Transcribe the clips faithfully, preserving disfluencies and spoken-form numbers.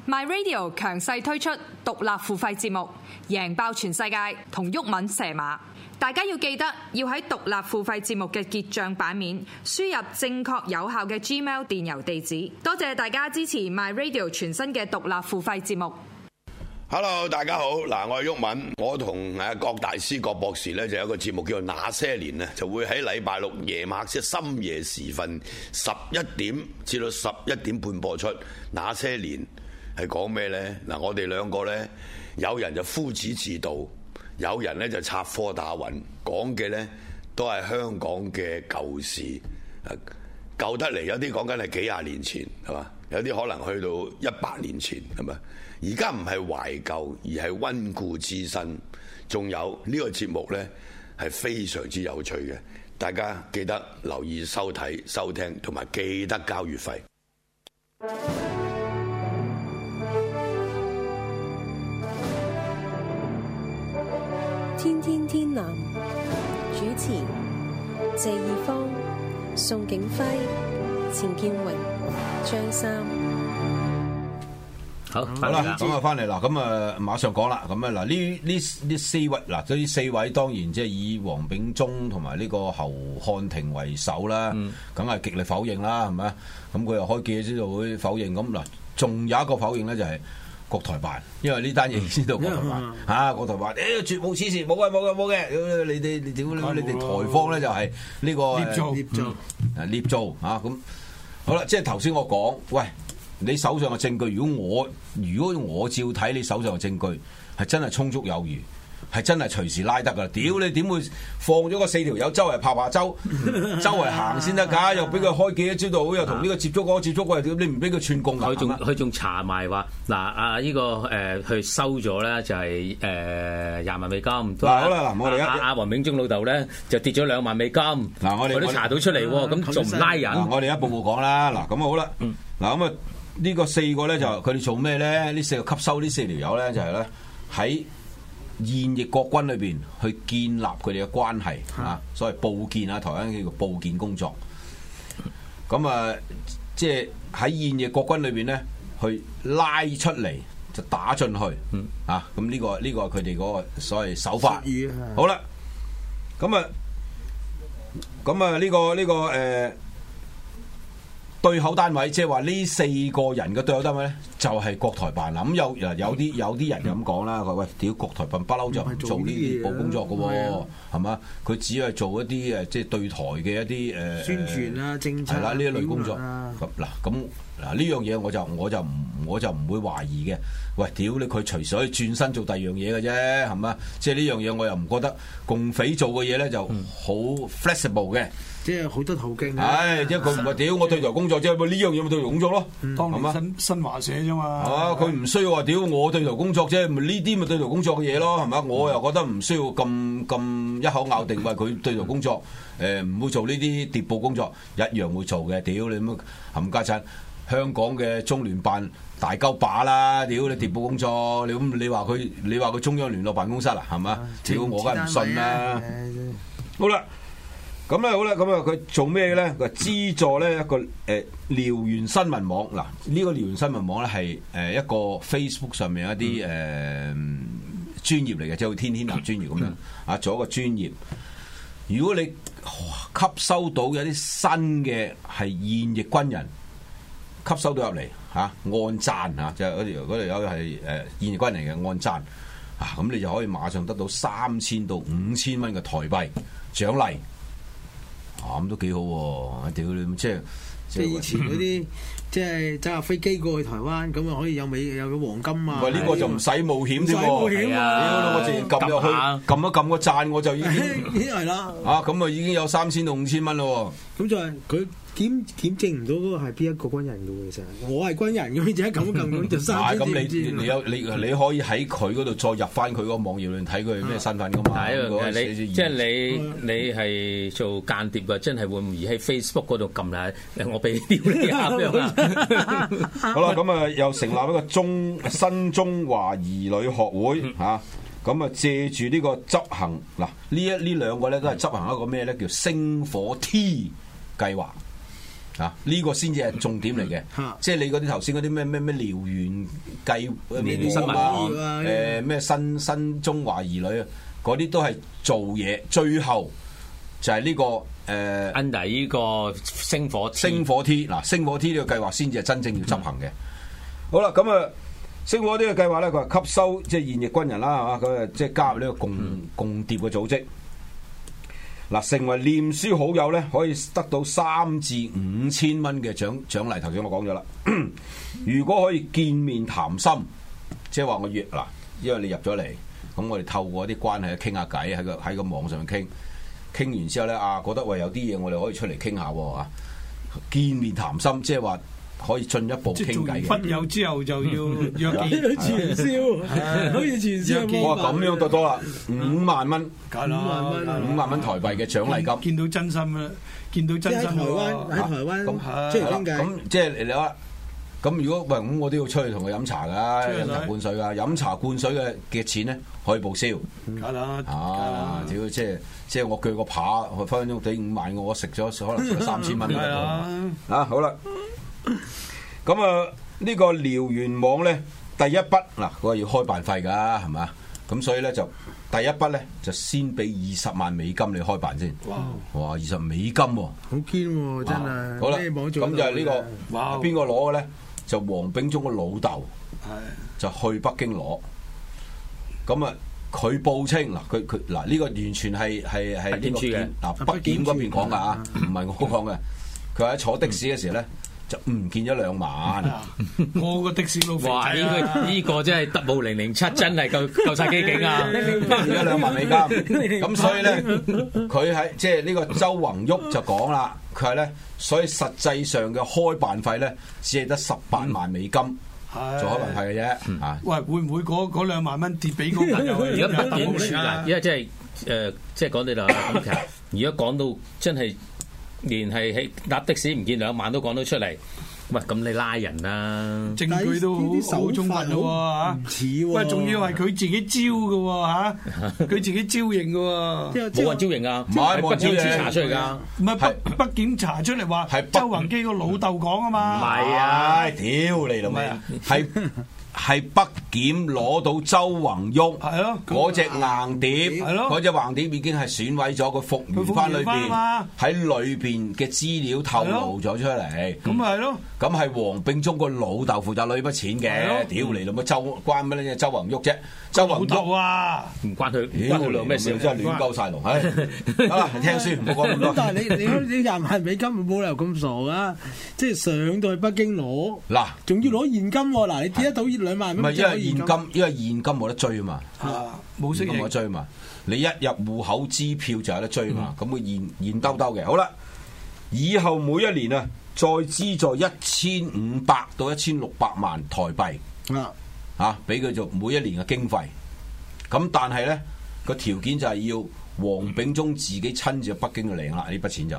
My Radio 強勢推出獨立付費節目，贏爆全世界同毓民蛇馬。大家要記得要喺獨立付費節目嘅結帳版面輸入正確有效嘅 Gmail 電郵地址。多謝大家支持 My Radio 全新嘅獨立付費節目。 Hello， 大家好，嗱，我係毓民，我同誒郭大師、郭博士咧就有一個節目叫做《那些年》啊，就會喺禮拜六夜晚即係深夜時分十一點至到十一點半播出。那些年係講咩咧？嗱，我哋兩個咧，有人就夫子自道，有人咧就插科打諢，講嘅咧都係香港嘅舊事，舊得嚟有啲講緊係幾廿年前，係嘛？有啲可能去到一百年前，係咪？而家唔係懷舊，而係溫故知新。仲有呢個節目呢係非常之有趣嘅，大家記得留意收睇、收聽，同埋記得交月費。 天天天藍主持謝義方、宋景輝、錢建榮、張三。 好，好啦，咁啊翻嚟啦，咁啊馬上講啦，咁啊嗱呢呢呢四位嗱，呢四位當然即係以黃炳忠同埋呢個侯漢廷為首啦，梗係極力否認啦，係咪啊？咁佢又開記者招待會否認，咁嗱，仲有一個否認咧就係國台辦，因為呢單嘢知道國台辦嚇，國台辦誒絕無此事，冇嘅冇嘅冇嘅，你哋你點你哋台方咧就係呢個捏造捏造啊捏造嚇咁好啦，即係頭先我講喂。你手上嘅證據，如果我如果我照睇你手上嘅證據，係真係充足有餘，係真係隨時拉得噶。屌你點會放咗個四條友周圍拍下周，周圍行先得㗎？又俾佢開記者招待會，又同呢個接觸嗰個接觸嗰個，屌你唔俾佢串供㗎？ 佢仲佢仲查埋話嗱啊呢個誒佢收咗咧就係誒廿萬美金。嗱好啦嗱，我哋阿阿黃炳忠老豆咧就跌咗兩萬美金。嗱我哋我都查到出嚟喎，咁仲唔拉人？ 我哋一步步講啦。嗱咁好啦，嗱咁啊。呢個四個咧就佢哋做咩咧？呢四個吸收呢四條友咧就係咧喺現役國軍裏邊去建立佢哋嘅關係啊，所謂報建啊，台灣叫做報建工作。咁啊，即係喺現役國軍裏邊咧，去拉出嚟就打進去啊！咁呢個呢個係佢哋嗰個所謂手法。好啦，咁啊，咁啊呢個呢個誒。對口單位，即係話呢四個人嘅對口單位咧，就係、是、國台辦啦。咁有有啲有啲人咁講啦，佢喂屌國台辦不嬲就唔做呢啲報工作嘅喎，係嘛？佢只係做一啲誒即係對台嘅一啲誒、呃、 宣傳啊、政策係啦呢一類工作。咁嗱咁嗱呢樣嘢我就我就唔我就唔會懷疑嘅。喂屌你佢隨時可以轉身做第二樣嘢嘅啫，係嘛？即係呢樣嘢我又唔覺得共匪做嘅嘢咧就好 flexible 嘅。 即係好多途徑。 唉，即係佢唔係屌我對台工作啫，咪呢樣嘢咪對台工作咯， 係嘛？新新華社啫嘛。 係嘛？佢唔需要話屌我對台工作啫，咪呢啲咪對台工作嘅嘢咯，係嘛？我又覺得唔需要咁咁一口咬定話佢對台工作，誒唔會做呢啲諜報工作，一樣會做嘅。屌你乜冚家鏟，香港嘅中聯辦大鳩把啦，屌你諜報工作，你咁你話佢你話佢中央聯絡辦公室啦，係嘛？屌我梗係唔信啦。好啦。咁咧好啦，咁啊佢做咩咧？佢資助咧一個誒遼源新聞網。嗱，呢個遼源新聞網咧係誒一個 Facebook 上面一啲誒、呃、專業嚟嘅，即係好似天天藍專業咁樣啊，做一個專業。如果你吸收到有啲新嘅係現役軍人吸收到入嚟嚇，按讚嚇，就係嗰條嗰條友係誒現役軍人嘅按讚啊，咁你就可以馬上得到三千到五千蚊嘅台幣獎勵。啊，咁都幾好喎！屌你，即係即係以前嗰啲，即係揸架飛機過去台灣，咁啊可以有美有個黃金啊！ 喂，呢個就唔使冒險啫喎！ 冒險啊！ 我直接撳入去，撳一撳個讚，我就已經係啦。 啊，咁啊已經有三千到五千蚊咯喎！ 咁就係佢。檢檢證唔到嗰個係邊一個軍人嘅喎，其實我係軍人咁，就一撳一撳咁就三千。咁你你有你你可以喺佢嗰度再入翻佢嗰個網頁裏面睇佢係咩身份噶嘛？ 係你即係你你係做間諜嘅，真係會唔會喺 Facebook 嗰度撳下？我俾屌你啊！ 好啦，咁啊又成立一個中新中華兒女學會嚇，咁啊借住呢個執行嗱呢一呢兩個咧都係執行一個咩咧叫星火 T 計劃。 啊！呢、這個先至係重點嚟嘅，即係你嗰啲頭先嗰啲咩咩咩燎原計咩新聞啊，誒咩新新中華兒女啊，嗰啲都係做嘢，最後就係呢、這個誒 under 呢個星火星火 T 嗱，星火 T 呢個計劃先至係真正要執行嘅。嗯、好啦，咁啊，星火 T 呢個計劃咧，佢話吸收即係現役軍人啦，係嘛，佢啊即係加入呢個共、嗯、共諜嘅組織。嗱，成為臉書好友咧，可以得到三至五千蚊嘅獎獎勵。頭先我講咗啦，如果可以見面談心，即係話我約嗱，因為你入咗嚟，咁我哋透過一啲關係去傾下偈，喺個喺個網上傾，傾完之後咧啊，覺得喂有啲嘢我哋可以出嚟傾下喎啊，見面談心，即係話可以進一步傾偈嘅。 做筆友之後就要約見傳銷，可以傳銷。 哇，咁樣多多啦，五萬蚊， 五萬蚊， 五萬蚊台幣嘅獎勵金。 見到真心啦，見到真心。 喺台灣，喺台灣咁出嚟傾偈。 咁即係你話，咁如果喂咁，我都要出去同佢飲茶㗎，飲茶灌水㗎。飲茶灌水嘅嘅錢咧，可以報銷。 梗啦， 啊，屌，即係即係我鋸個扒，分分鐘抵五萬，我食咗可能食咗三千蚊。係啊，啊好啦。咁啊，呢個燎原網咧，第一筆嗱，嗰個要開辦費㗎，係嘛？咁所以咧就第一筆咧就先俾二十萬美金你開辦先。哇！哇，二十美金喎， 好堅喎，真係。 好啦，咁就係呢個，哇！邊個攞嘅咧？就黃炳忠個老豆，就去北京攞。咁啊，佢報稱嗱，佢佢嗱呢個完全係係係呢個檢嗱北檢嗰邊講㗎啊，唔係我講嘅。佢喺坐的士嘅時候咧。就唔見咗兩萬， 我個的士佬哇！呢個呢個真係特務零零七，真係夠夠曬機警啊！ 唔見咗兩萬美金，咁所以咧，佢喺即係呢個周宏旭就講啦，佢話咧，所以實際上嘅開辦費咧，只係得十八萬美金做開辦費嘅啫。啊， 喂，會唔會嗰嗰兩萬蚊跌俾我？ 而家北檢處啊，而家即係誒，即係講你啦。咁其實而家講到真係。連係喺搭的士唔見兩萬都講到出嚟，喂咁你拉人啦， 證據都好好充分咯嚇，唔似喎，喂仲要係佢自己招嘅喎嚇，佢自己招認嘅喎， 冇人招認啊， 唔係冇人招認查出嚟㗎， 唔係北北檢查出嚟話係周宏基個老豆講啊嘛， 唔係啊，屌你老味，係。係北檢攞到周宏旭嗰隻硬碟，嗰隻橫碟已經係損毀咗，佢復原翻裏邊，喺裏邊嘅資料透露咗出嚟。 咁咪係咯？ 咁係黃炳忠個老豆負責攞呢筆錢嘅，屌你老母周關乜嘢周宏旭啫？周宏旭啊， 唔關佢，關佢兩咩事？ 真係亂鳩晒龍。唉，好啦，聽書唔好講咁多。 但係你你你廿萬美金冇理由咁傻噶，即係上到去北京攞嗱，仲要攞現金喎。嗱，你跌得到兩萬蚊？ 唔係，因為現金，因為現金冇得追啊嘛， 冇息冇得追嘛。你一入戶口支票就有得追嘛，咁佢、嗯、現現兜兜嘅。好啦，以後每一年啊，再資助一千五百到一千六百萬台幣啊，嚇俾佢做每一年嘅經費。咁但係咧個條件就係要黃炳忠自己親自去北京去領啦，呢筆錢就。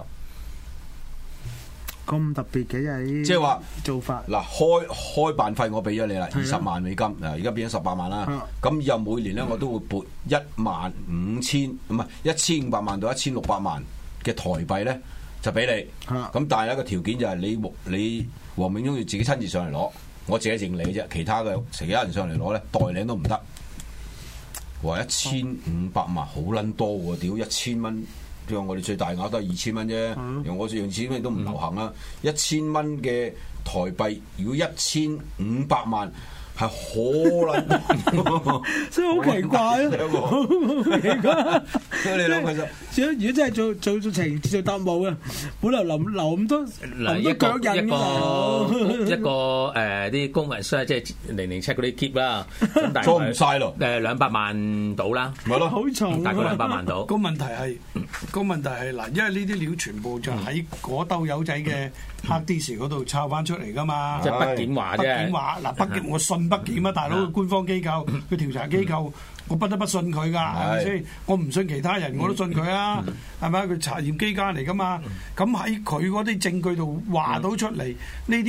咁特別嘅啫， 即係話做法嗱，開開辦費我俾咗你啦，二十萬美金，嗱而家變咗十八萬啦。咁以後每年咧我都會撥一萬五千，唔係一千五百萬到一千六百萬嘅台幣咧，就俾你。咁但係一個條件就係你你黃炳忠要自己親自上嚟攞，我自己認你啫，其他嘅其他人上嚟攞咧，代領都唔得。話一千五百萬好撚多喎，屌一千蚊。譬如我哋最大額都係二千蚊啫，用我用錢咩都唔流行啦。一千蚊嘅台幣，如果一千五百萬係可能， 所以好奇怪啊！好奇怪， 所以你諗其實， 如果真係做做做情做特務啊，本來留留咁多留咁多腳印嘅，一個誒啲公文書即係零零七嗰啲 keep 啦， 裝唔晒咯， 誒兩百萬到啦， 咪咯， 好重， 大概兩百萬到。 個問題係個問題係嗱，因為呢啲料全部就喺嗰兜友仔嘅黑啲時嗰度抄翻出嚟噶嘛， 即係北檢話啫。 北檢話嗱，北檢我信北檢啊，大佬，官方機構，佢調查機構，我不得不信佢噶，係咪先？我唔信其他人，我都信佢啊，係咪？佢查驗機關嚟噶嘛，咁喺佢嗰啲證據度話到出嚟，呢啲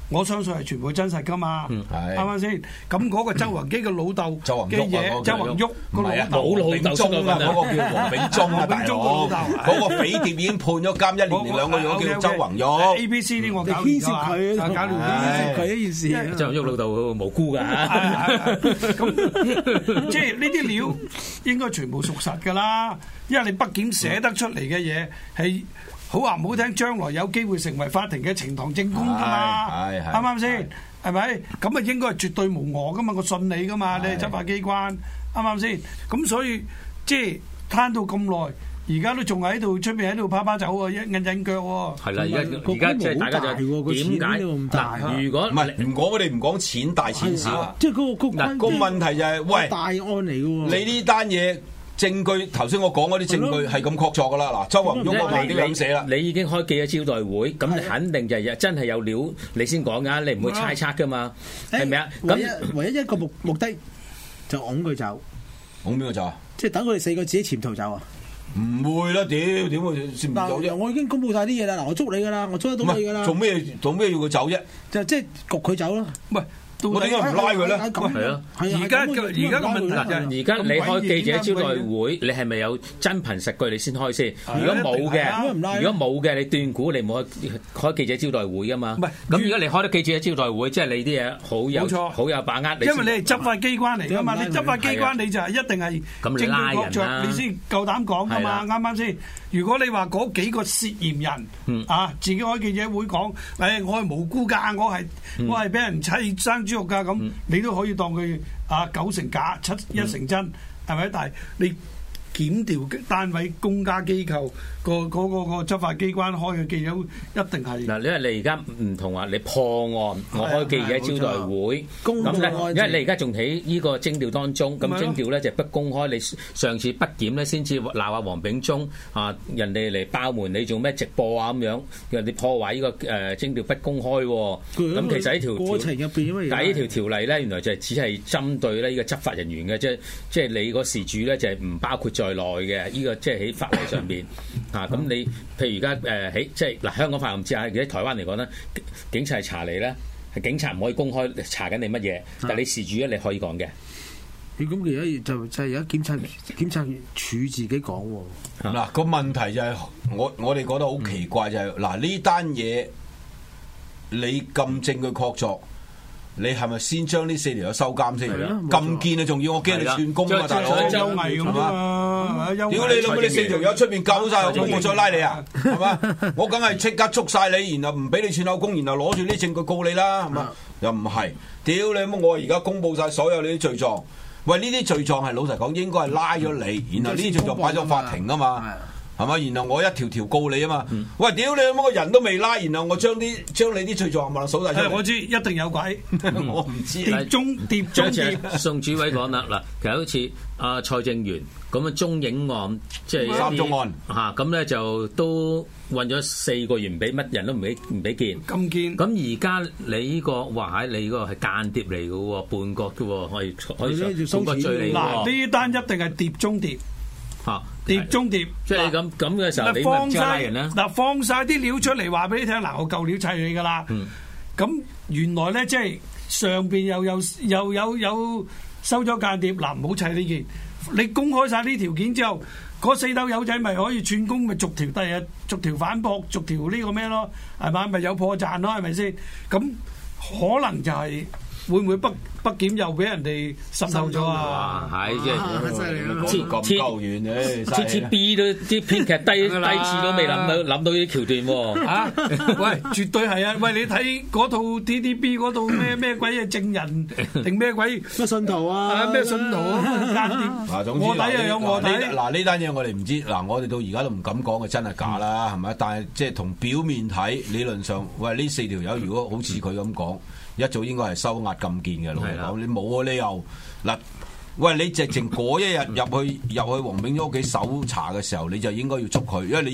我相信係全部真實噶嘛，啱啱先？咁嗰個周宏基嘅老豆嘅嘢，周宏旭個老豆老炳忠啊，嗰個叫黃炳忠啊，大佬，嗰個匪諜已經判咗監一年定兩個月，叫周宏旭。 A B C 啲我搞牽涉佢， 搞亂牽涉佢一件事。 周宏旭老豆無辜㗎， 咁即係呢啲料應該全部屬實㗎啦，因為你北檢寫得出嚟嘅嘢係。好話唔好聽，將來有機會成為法庭嘅呈堂證供㗎嘛，啱唔啱先？係咪？咁啊應該係絕對無訛㗎嘛，我信你㗎嘛，你係執法機關，啱唔啱先？咁所以即係攤到咁耐，而家都仲喺度出邊喺度趴趴走喎，印印腳喎。係啦，而家而家即係大家就點解？嗱，如果唔係唔講，我哋唔講錢大錢少， 即係嗰個嗱個問題就係喂大案嚟㗎喎， 你呢單嘢。證據頭先我講嗰啲證據係咁確鑿㗎啦，嗱，周宏旭我已經咁寫啦。 你已經開記者招待會，咁你肯定就係真係有料，你先講㗎，你唔會猜測㗎嘛，係咪啊？ 咁唯一一個目目的就擁佢走， 擁邊個走啊？ 即係等佢哋四個自己潛逃走啊？ 唔會啦，屌點會潛唔走啫？ 我已經公佈晒啲嘢啦，嗱，我捉你㗎啦，我捉得到你㗎啦。 做咩做咩要佢走啫？ 就即係焗佢走咯。 喂。 我點解唔拉佢咧？ 係啊， 而家而家個問題就係， 而家你開記者招待會，你係咪有真憑實據你先開先？如果冇嘅，如果冇嘅，你斷估你冇開記者招待會噶嘛？唔係，咁如果你開得記者招待會，即係你啲嘢好有好有把握。因為你係執法機關嚟噶嘛，你執法機關你就係一定係證據確鑿，你先夠膽講噶嘛？啱啱先？如果你話嗰幾個涉嫌人啊，自己開記者會講，誒，我係無辜㗎，我係我係俾人砌生豬肉㗎，咁你都可以當佢啊九成假，七一成真，係咪？但係你檢調單位、公家機構個嗰個個執法機關開嘅記者會一定係嗱，因為你而家唔同話你破案，我開記者招待會，咁咧，因為你而家仲喺呢個徵調當中，咁徵調咧就不公開。你上次北檢咧先至鬧下黃炳忠啊，人哋嚟爆門，你做咩直播啊咁樣？人哋破壞呢個誒徵調不公開喎。咁其實呢條過程入邊， 但係呢條條例咧，原來就係只係針對咧呢個執法人員嘅，即係即係你個事主咧就係唔包括在內嘅。呢個即係喺法例上邊。啊，咁你譬如而家誒喺即係嗱香港法唔知啊，而喺台灣嚟講咧，警察係查你咧，係警察唔可以公開查緊你乜嘢，但係你事主咧你可以講嘅。 咁而家就就係而家檢察檢察處自己講喎。 嗱個問題就係我我哋覺得好奇怪就係嗱呢單嘢你咁證據確鑿。你係咪先將呢四條友收監先？咁堅啊，仲要我驚你串供啊，大佬！ 係嘛？ 屌你諗乜？你四條友出邊救晒我，我再拉你啊？係嘛？我梗係即刻捉晒你，然後唔俾你串口供，然後攞住啲證據告你啦，係嘛？又唔係？屌你乜？我而家公佈晒所有你啲罪狀。喂，呢啲罪狀係老實講應該係拉咗你，然後呢啲罪狀擺咗法庭啊嘛。係嘛？然後我一條條告你啊嘛！嗯、喂，屌你乜個人都未拉，然後我將啲將你啲罪狀問數晒出嚟。 我知一定有鬼， 我唔知。 碟中碟中碟。 宋主委講啦，嗱，其實好似阿蔡正元咁嘅中影案，即係三宗案嚇，咁咧就都韞咗四個月，唔俾乜人都唔俾唔俾見。 咁見。咁而家你呢個話喺你呢個係間諜嚟嘅喎，叛國嘅喎，可以可以叛國罪嚟嘅喎。 嗱，呢單一定係碟中碟。嚇！碟中碟， 即係咁咁嘅時候，你放晒人咧？ 嗱，放晒啲料出嚟話俾你聽，嗱，我夠料砌你噶啦。咁、嗯、原來咧，即係上邊又又又有有收咗間諜，嗱，唔好砌呢件。你公開晒呢條件之後，嗰四竇友仔咪可以串供，咪逐條第日逐條反駁，逐條呢個咩咯？係嘛？咪有破綻咯？係咪先？咁可能就係、是。會唔會北北檢又俾人哋滲透咗啊？ 係即係咁夠遠嘅 ，T T B 都啲編劇低低次都未諗到諗到呢啲橋段喎。 啊，喂，絕對係啊！喂，你睇嗰套 T T B 嗰套咩咩鬼嘅證人定咩鬼咩信徒啊？ 咩信徒啊？間諜嗱，總之臥底又有臥底。 嗱呢單嘢我哋唔知，嗱我哋到而家都唔敢講係真係假啦，係咪？但係即係同表面睇，理論上，喂呢四條友如果好似佢咁講。一早應該係收押禁見嘅，老實講，你冇個理由嗱，喂，你直情嗰一日入去入去黃炳忠屋企搜查嘅時候，你就應該要捉佢，因為你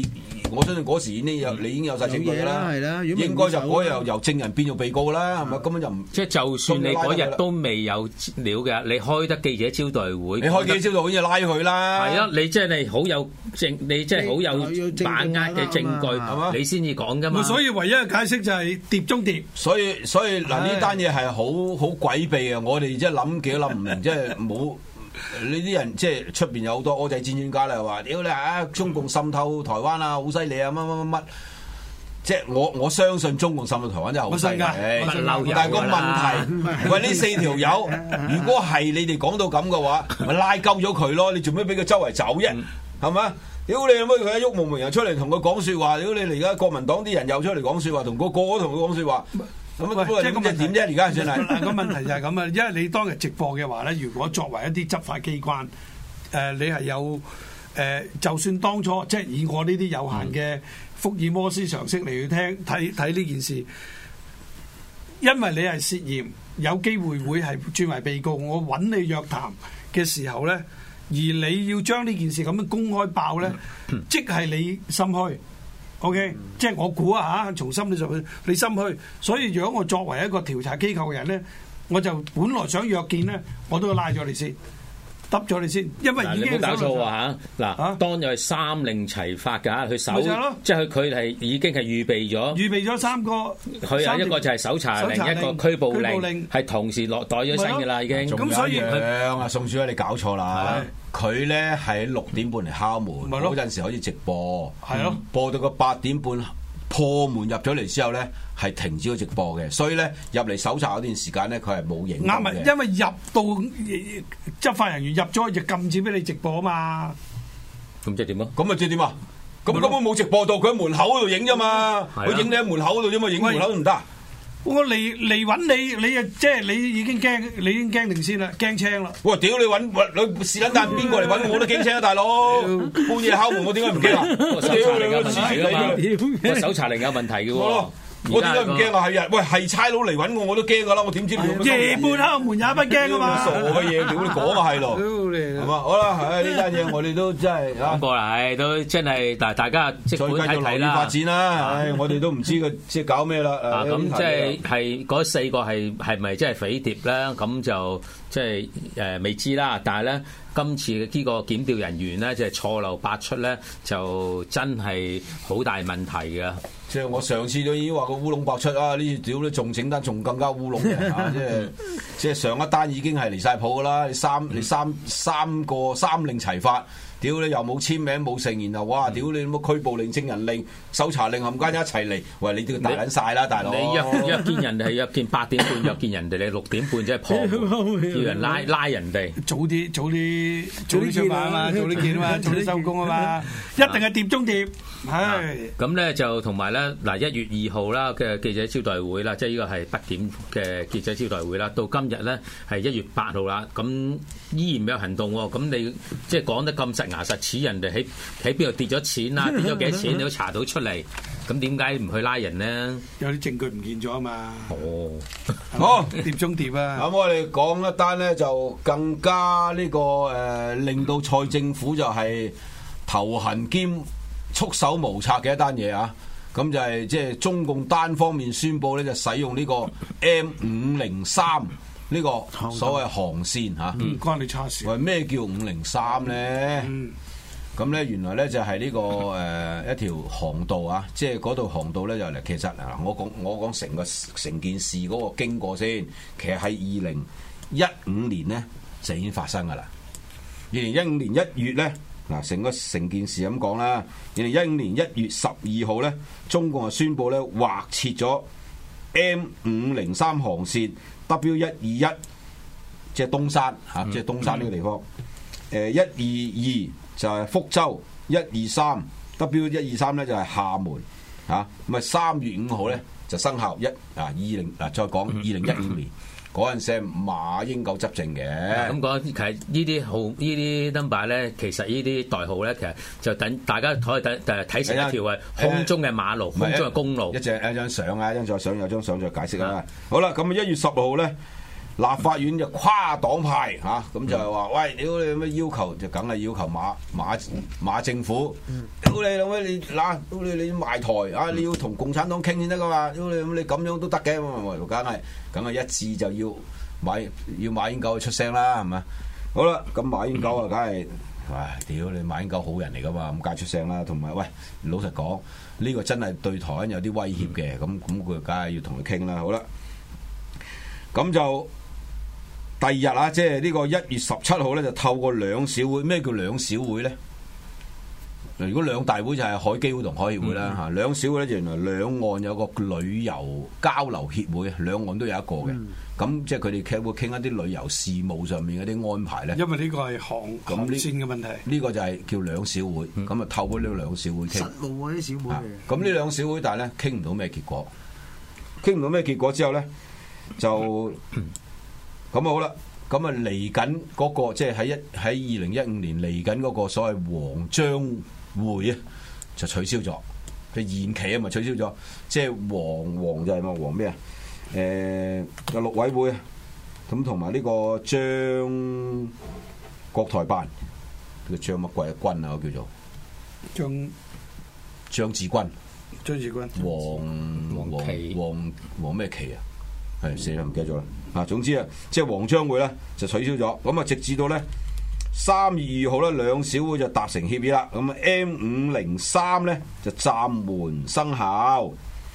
我相信嗰時已經有你已經有晒證據啦， 係啦， 應該就嗰日由由證人變做被告啦，係咪？根本就唔即係就算你嗰日都未有料嘅，你開得記者招待會， 你開記者招待會就拉佢啦。 係啊，你即係你好有證，你即係好有把握嘅證據，係嘛？你先至講㗎嘛。 所以唯一嘅解釋就係碟中諜。 所以所以嗱呢單嘢係好好詭秘啊！我哋即係諗幾都諗唔明，即係冇。呢啲人即係出邊有好多蚵仔煎專家啦，話屌你啊！中共滲透台灣啊，好犀利啊！乜乜乜乜，即係我我相信中共滲透台灣真係好犀利。但係個問題，喂呢四條友，如果係你哋講到咁嘅話，咪拉鳩咗佢咯？你做咩俾佢周圍走啫？係嘛？屌你有乜佢一喐無名人出嚟同佢講説話？屌你而家國民黨啲人又出嚟講説話，同個個都同佢講説話。咁即係咁係點啫？而家算係個問題就係咁啊！因為你當日直播嘅話咧，如果作為一啲執法機關，誒、呃、你係有誒、呃，就算當初即係以我呢啲有限嘅福爾摩斯常識嚟去聽睇睇呢件事，因為你係涉嫌有機會會係轉為被告，我揾你約談嘅時候咧，而你要將呢件事咁樣公開爆咧，即係你心虛。O.K.、嗯、即係我估啊嚇，從心理上去你心虛，所以如果我作為一個調查機構嘅人咧，我就本來想約見咧，我都要拉咗你先，揼咗你先，因為已經你冇搞錯喎嚇。嗱，當日係三令齊發㗎，佢搜即係佢係已經係預備咗， 預備咗三個， 佢有一個就係搜查令，一個拘捕令，係同時落袋咗身㗎啦，已經。 咁所以啊，宋主任你搞錯啦。佢咧係六點半嚟敲門，嗰陣時可以直播， 係咯， 播到個八點半破門入咗嚟之後咧，係停止咗直播嘅，所以咧入嚟搜查嗰段時間咧，佢係冇影嘅。 啱啊，因為入到執法人員入咗就禁止俾你直播啊嘛。 咁即係點啊？ 咁啊即係點啊？咁根本冇直播到，佢喺門口嗰度影啫嘛，佢影你喺門口嗰度啫嘛，影門口都唔得。 我嚟嚟揾你，你啊即係你已經驚，你已經驚定先啦，驚青啦！ 哇！屌你揾你是撚但邊個嚟揾我都驚青啊，大佬！半夜敲門我點解唔驚啊？ 屌你個黐線㗎嘛！搜查令有問題嘅喎。 我點解唔驚啊？係啊，喂，係差佬嚟揾我，我都驚噶啦！我點知你夜半敲門也不驚啊嘛！ 傻嘅嘢，屌你講啊係咯，係嘛？好啦，唉呢單嘢我哋都真係講過啦，唉都真係大大家即管睇睇啦。 發展啦，唉我哋都唔知佢即係搞咩啦。 啊咁即係係嗰四個係係咪即係匪諜咧？咁就即係誒未知啦。但係咧今次呢個檢調人員咧，即係錯漏百出咧，就真係好大問題嘅。 即係我上次都已經話個烏龍百出啊！呢條屌你仲整單仲更加烏龍嘅嚇，即係即係上一單已經係離晒譜噶啦！你三你三三個三令齊發，屌你又冇簽名冇成，然後哇屌你乜拘捕令、證人令、搜查令冚家一齊嚟，喂你都大撚晒啦，大佬！ 你約約見人哋係約見八點半，約見人哋你六點半即係破門，叫人拉拉人哋。 早啲早啲早啲出發啊嘛，早啲見啊嘛，早啲收工啊嘛，一定係碟中諜。係咁咧就同埋咧嗱一月二號啦嘅記者招待會啦，即係呢個係北檢嘅記者招待會啦。到今日咧係一月八號啦，咁依然未有行動喎。咁你即係講得咁實牙實齒，人哋喺喺邊度跌咗錢啊？跌咗幾多錢你都查到出嚟，咁點解唔去拉人呢？ 有啲證據唔見咗啊嘛。 哦， 好碟中諜啊！ 咁我哋講一單咧就更加呢、這個誒、呃、令到蔡政府就係頭痕兼束手無策嘅一單嘢啊！咁就係即係中共單方面宣布咧，就使用呢個 M 五零三呢個所謂航線嚇。 唔關你叉事。 喂，咩叫五零三咧？咁咧原來咧就係呢、這個誒、呃、一條航道啊，即係嗰度航道咧就嚟。其實嗱，我講我講成個成件事嗰個經過先。其實喺二零一五年咧就已經發生噶啦。二零一五年一月咧。嗱，成個成件事咁講啦，二零一五年一月十二號咧，中共就宣布咧劃設咗 M 五零三航線 W 一二一，即係東山嚇，即係東山呢個地方。誒一二二就係福州，一二三 W 一二三咧就係廈門嚇，咁啊三月五號咧就生效一啊二零嗱再講二零一五年。嗰陣時係馬英九執政嘅， 咁講其實呢啲號呢啲 number 咧，其實呢啲代號咧，其實就等大家可以等誒睇成一條係空中嘅馬路、空中嘅公路。 一隻一張相啊，一張再相有張相再解釋啦。好啦，咁啊一月十號咧， 立法院就跨黨派嚇，咁、啊、就係話：喂，屌你有咩要求？就梗係要求馬馬馬政府，屌你諗咩？你嗱，屌你你賣台啊！你要同共產黨傾先得噶嘛？屌你你咁樣都得嘅，咁梗係梗係一致就要馬要馬英九去出聲啦，係咪？好啦，咁馬英九啊，梗係。唉，屌你馬英九好人嚟噶嘛，咁梗係出聲啦。同埋喂，老實講，呢、這個真係對台灣有啲威脅嘅，咁咁佢梗係要同佢傾啦。好啦，咁就第二日啊，即係呢個一月十七號咧，就透過兩小會。咩叫兩小會咧？如果兩大會就係海基會同海協會啦嚇，兩、嗯、小會咧，原來兩岸有個旅遊交流協會，兩岸都有一個嘅。咁、嗯、即係佢哋傾會傾一啲旅遊事務上面嗰啲安排咧。因為呢個係航航線嘅問題。呢、這個就係叫兩小會，咁啊、嗯、透過呢個兩小會傾。實務嗰啲小會嚟嘅。咁呢兩小會，但係咧傾唔到咩結果，傾唔到咩結果之後咧，就咁啊好啦，咁啊嚟緊嗰個即係喺一喺二零一五年嚟緊嗰個所謂黃章會啊，就取消咗，佢延期啊嘛，取消咗，即係黃黃就係嘛黃咩啊？誒有陸委會啊，咁同埋呢個張國台辦，呢個張乜鬼軍啊？我叫做張張志軍，張志軍，黃黃旗黃黃咩旗啊？係死啦，唔記得咗啦。啊，總之啊，即係黃章會咧就取消咗，咁啊直至到咧。三月二號咧，兩小會就達成協議啦。咁 M 五零三咧就暫緩生效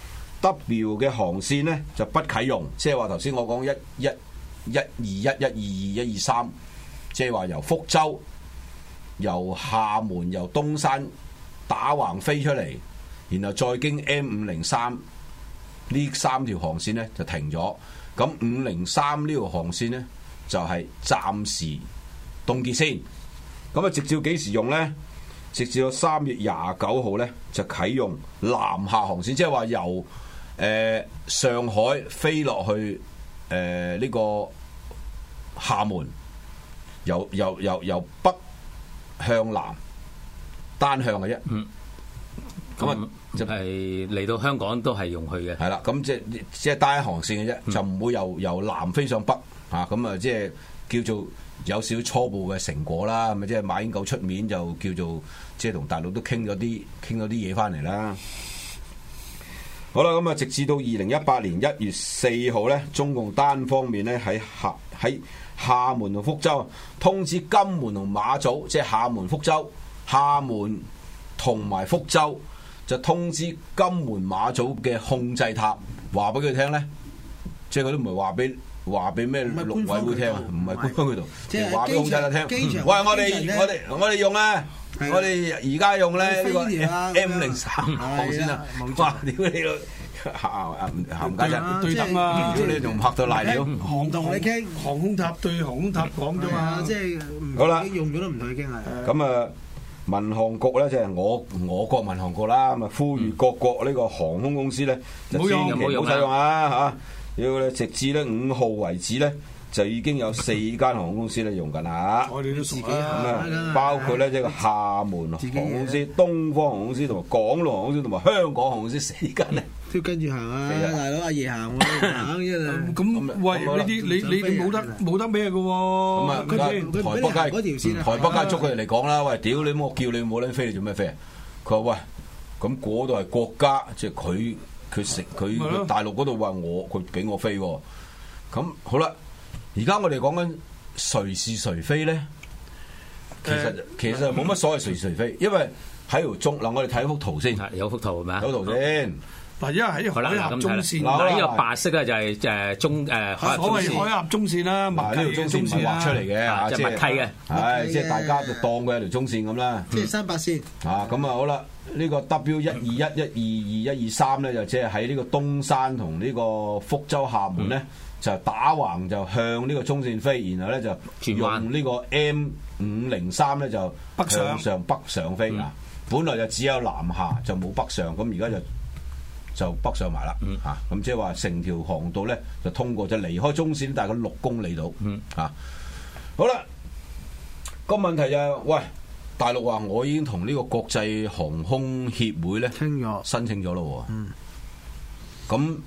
，W 嘅航線咧就不啟用，即係話頭先我講一一一二一一二二一二三，即係話由福州、由廈門、由東山打橫飛出嚟，然後再經 M 五零三呢三條航線咧就停咗。咁五零三呢條航線咧就係、是、暫時凍結先，咁啊直至幾時用咧？直至到三月廿九號咧就啟用南下航線，即係話由誒、呃、上海飛落去誒呢、呃這個廈門，由由由由北向南單向嘅啫。嗯，咁啊就係嚟到香港都係用去嘅。係啦，咁即係即係單一航線嘅啫，嗯、就唔會由由南飛上北啊。咁啊，即係叫做。有少少初步嘅成果啦，咁啊即係馬英九出面就叫做即係同大陸都傾咗啲傾咗啲嘢翻嚟啦。好啦，咁啊直至到二零一八年一月四號咧，中共單方面咧喺廈喺廈門同福州通知金門同馬祖，即係廈門、福州、廈門同埋福州就通知金門馬祖嘅控制塔，話俾佢聽咧，即係佢都唔係話俾。話俾咩陸委會聽啊？唔係官方嗰度，即係話俾控制塔聽。喂，我哋我哋我哋用啊！我哋而家用咧呢個 M 零三航線啊！哇！屌你個冚家陣對等啊！屌你仲拍到賴料？航同你傾航空塔對航空塔講啫嘛！即係好啦，用咗都唔同佢傾係。咁啊，民航局咧，即係我我國民航局啦，咁啊呼籲各國呢個航空公司咧，就千祈唔好使用啊嚇！要咧，直至咧五號為止咧，就已經有四間航空公司咧用緊啦。我哋都自己啊，包括咧即係廈門航空公司、東方航空公司同埋港龍航空公司同埋香港航空公司四間咧，都跟住行啊！大佬阿爺行喎，行啫。咁喂，呢啲你你你冇得冇得咩嘅喎？咁啊，台北街嗰條線啊，台北街捉佢哋嚟講啦。喂，屌你！我叫你冇撚飛，你做咩飛啊？佢話喂，咁嗰度係國家，即係佢。佢食佢大陸嗰度話我佢俾我飛喎，咁好啦。而家我哋講緊誰是誰非咧？其實、呃、其實冇乜所謂誰是誰非，因為喺條中嗱，我哋睇幅圖先，有幅圖係咪啊？有圖先。嗱，因為喺海峽中線，嗱呢個白色咧就係誒中誒所謂海峽中線啦，呢條中線唔係畫出嚟嘅嚇，即係默契嘅，係即係大家就當佢係條中線咁啦。即係三八線啊，咁啊好啦。呢個 W 一二一一二二一二三咧，就即係喺呢個東山同呢個福州廈門咧，嗯、就打橫就向呢個中線飛，然後咧就用呢個 M 五零三咧就向上北上飛啊。嗯、本來就只有南下就冇北上，咁而家就就北上埋啦嚇。咁即係話成條航道咧就通過，就離開中線大概六公里度嚇、嗯啊。好啦，個問題就係、是、喂。大陸話我已經同呢個國際航空協會咧申請咗咯喎，咁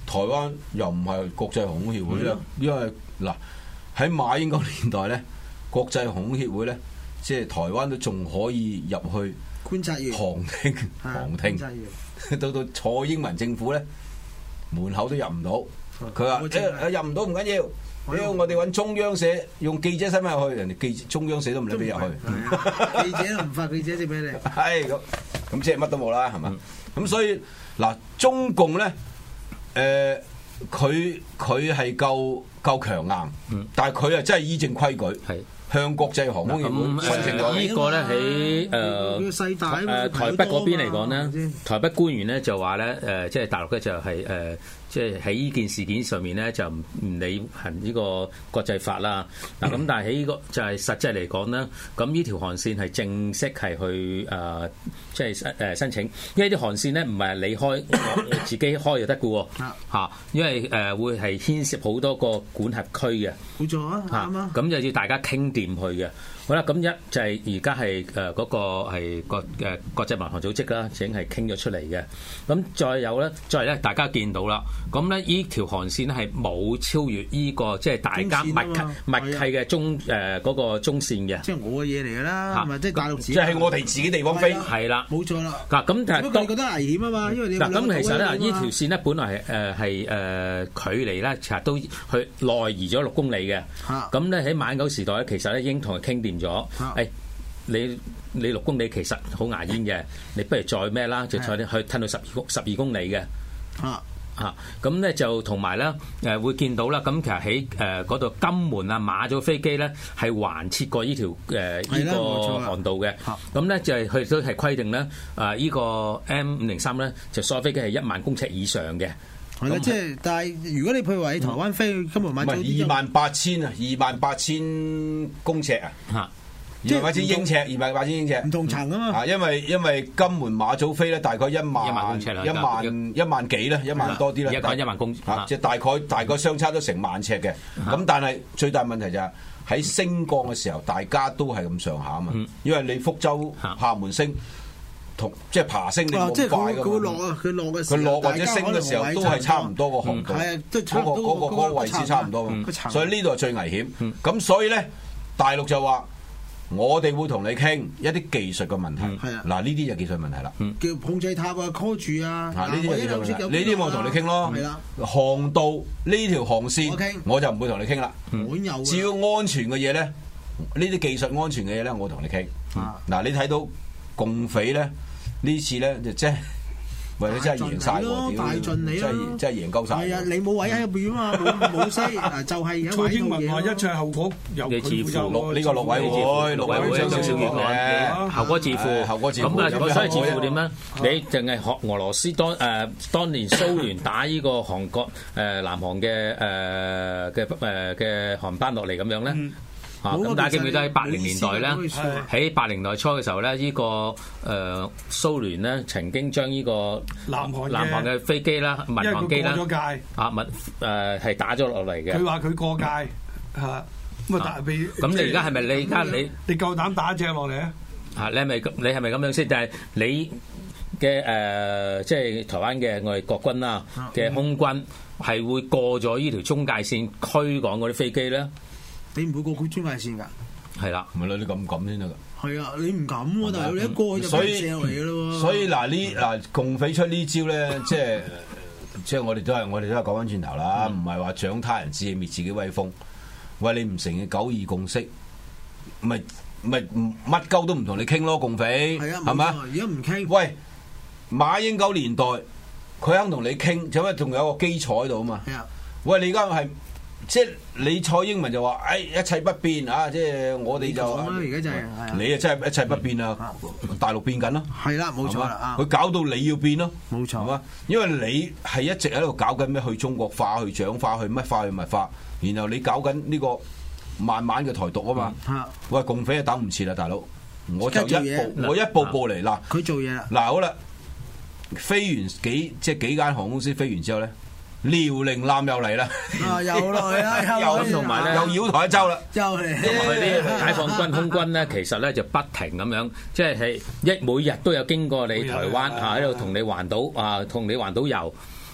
台灣又唔係國際航空協會啦，因為嗱喺馬英九年代咧，國際航空協會咧，即係台灣都仲可以入去觀察員旁聽旁聽，到到蔡英文政府咧，門口都入唔到。佢話誒入唔到唔緊要。屌！我哋揾中央社用記者身份入去，人哋記中央社都唔理俾入去， 記者都唔發記者證俾你。 係咁，咁即係乜都冇啦，係嘛？咁、嗯、所以嗱，中共咧，誒佢佢係夠夠強硬，嗯、但係佢啊真係依正規矩。係。向國際航空協會申請咗呢個咧喺誒誒台北嗰邊嚟講咧，台北官員咧就話咧誒，即係大陸咧就係誒，即係喺呢件事件上面咧就唔唔履行呢個國際法啦。嗱咁，但係喺呢個就係實際嚟講咧，咁呢條航線係正式係去誒，即係誒申請，因為啲航線咧唔係你開自己開就得嘅喎嚇，因為誒會係牽涉好多個管轄區嘅。 冇錯啊，啱啊。 咁就要大家傾掂去嘅。好啦，咁一就係而家係誒嗰個係國誒國際民航組織啦，已經係傾咗出嚟嘅。咁再有咧，再嚟咧，大家見到啦。咁咧，依條航線咧係冇超越依個即係大家默契默契嘅中誒嗰個中線嘅。 即係我嘅嘢嚟㗎啦，係咪即係大陸自己？ 即係我哋自己地方飛，係啦， 冇錯啦。 嗱咁但係當你覺得危險啊嘛，因為你嗱咁其實咧，依條線咧本來係誒係誒距離咧，其實都去內移咗六公里嘅。咁咧喺馬英九時代咧，其實咧已經同佢傾掂咗。誒，你你六公里其實好牙煙嘅，你不如再咩啦？就再去吞到十二公十二公里嘅。啊啊，咁咧就同埋咧誒會見到啦。咁其實喺誒嗰度金門啊馬祖飛機咧係橫切過呢條誒呢個航道嘅。咁咧就係佢都係規定咧啊呢個 M 五零三咧就所有飛機係一萬公尺以上嘅。 係啦，即係但係如果你譬如話喺台灣飛金門馬祖， 唔係二萬八千啊，二萬八千公尺啊。嚇！二萬八千英尺，二萬八千英尺，唔同層啊嘛。 啊，因為因為金門馬祖飛咧，大概一萬一萬公尺啦， 一萬一萬幾咧，一萬多啲啦。 一講一萬公啊，即係大概大概相差都成萬尺嘅。咁但係最大問題就係喺升降嘅時候，大家都係咁上下啊嘛。因為你福州廈門升同即係爬升，你冇咁快㗎嘛。 佢落啊，佢落嘅佢落或者升嘅時候都係差唔多個航道，嗰個嗰個嗰個位置差唔多。所以呢度係最危險。咁所以咧，大陸就話。我哋會同你傾一啲技術嘅問題，嗱呢啲就技術問題啦， 叫控制塔啊、call 住啊， 呢啲就技術問題，呢啲我同你傾咯。航道呢條航線，我就唔會同你傾啦。只要安全嘅嘢咧，呢啲技術安全嘅嘢咧，我同你傾。嗱，你睇到共匪咧呢次咧就即係。喂，你真係贏晒喎！ 大盡你咯， 真係真係贏夠晒。 係啊，你冇位喺入邊啊嘛，冇冇西啊，就係蔡英文話一切後果由佢負責。 呢個陸委會，陸委會張少傑嘅後果自負，後果自負。咁啊，所以自負點咧？你淨係學俄羅斯當誒當年蘇聯打呢個韓國誒南韓嘅誒嘅誒嘅航班落嚟咁樣咧？啊！咁大家記唔記得喺八零年代咧？喺八零年代初嘅時候咧，呢、呢個誒、呃、蘇聯咧曾經將呢個南韓南韓嘅飛機啦、民航機啦，啊民誒係打咗落嚟嘅。 佢話佢過界嚇，咁啊但係被咁你而家係咪你而家你你夠膽打隻落嚟啊？ 啊！你係咪你係咪咁樣先？但係你嘅誒即係台灣嘅我哋國軍啦嘅空軍係會過咗呢條中界線驅趕嗰啲飛機咧？ 你唔會過佢中界線㗎？ 係啦， 咪咯，你咁咁先得㗎。 係啊，你唔敢喎，但係你一過就俾射落嚟㗎咯喎。 所以嗱呢嗱共匪出呢招咧，即係即係我哋都係我哋都係講翻轉頭啦，唔係話長他人志氣滅自己威風。喂，你唔承認九二共識，咪咪乜鳩都唔同你傾咯，共匪係啊，係咪？ 而家唔傾。喂， 馬英九年代佢肯同你傾，就因為仲有個基礎喺度啊嘛。係啊。喂，你而家係。即係你蔡英文就話，誒、哎、一切不變啊！即係我哋就而家就係、是、 你啊，真係一切不變啊！嗯、大陸變緊咯， 係啦，冇錯啦， 佢搞到你要變咯， 冇錯， 係嘛？因為你係一直喺度搞緊咩去中國化、去蔣化、去乜化、去物化，然後你搞緊呢個慢慢嘅台獨啊嘛。嗯、喂，共匪啊，等唔切啦，大佬，我就一步，我一步步嚟嗱。 佢做嘢啦。 嗱好啦，飛完幾即係幾間航空公司飛完之後咧。遼寧艦又嚟啦， 啊又來啦， 又同埋咧又繞台一周啦， 又嚟。 同埋佢啲解放軍空軍咧，其實咧就不停咁樣，即係係一每日都有經過你台灣嚇喺度同你環島啊，同你環島遊。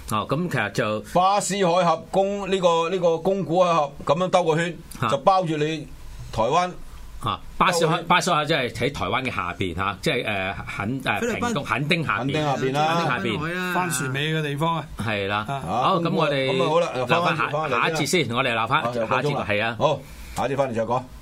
哦，咁其實就巴士海峽公呢個呢個宮古海峽咁樣兜個圈，就包住你台灣。 啊，巴士海巴士海即係喺台灣嘅下邊嚇，即係誒墾誒屏東墾丁下邊， 墾丁下邊啦， 墾丁下邊番薯尾嘅地方啊， 係啦。好，咁我哋咁啊好啦， 留翻下下一節先，我哋留翻下一節係啊。 好，下一節翻嚟再講。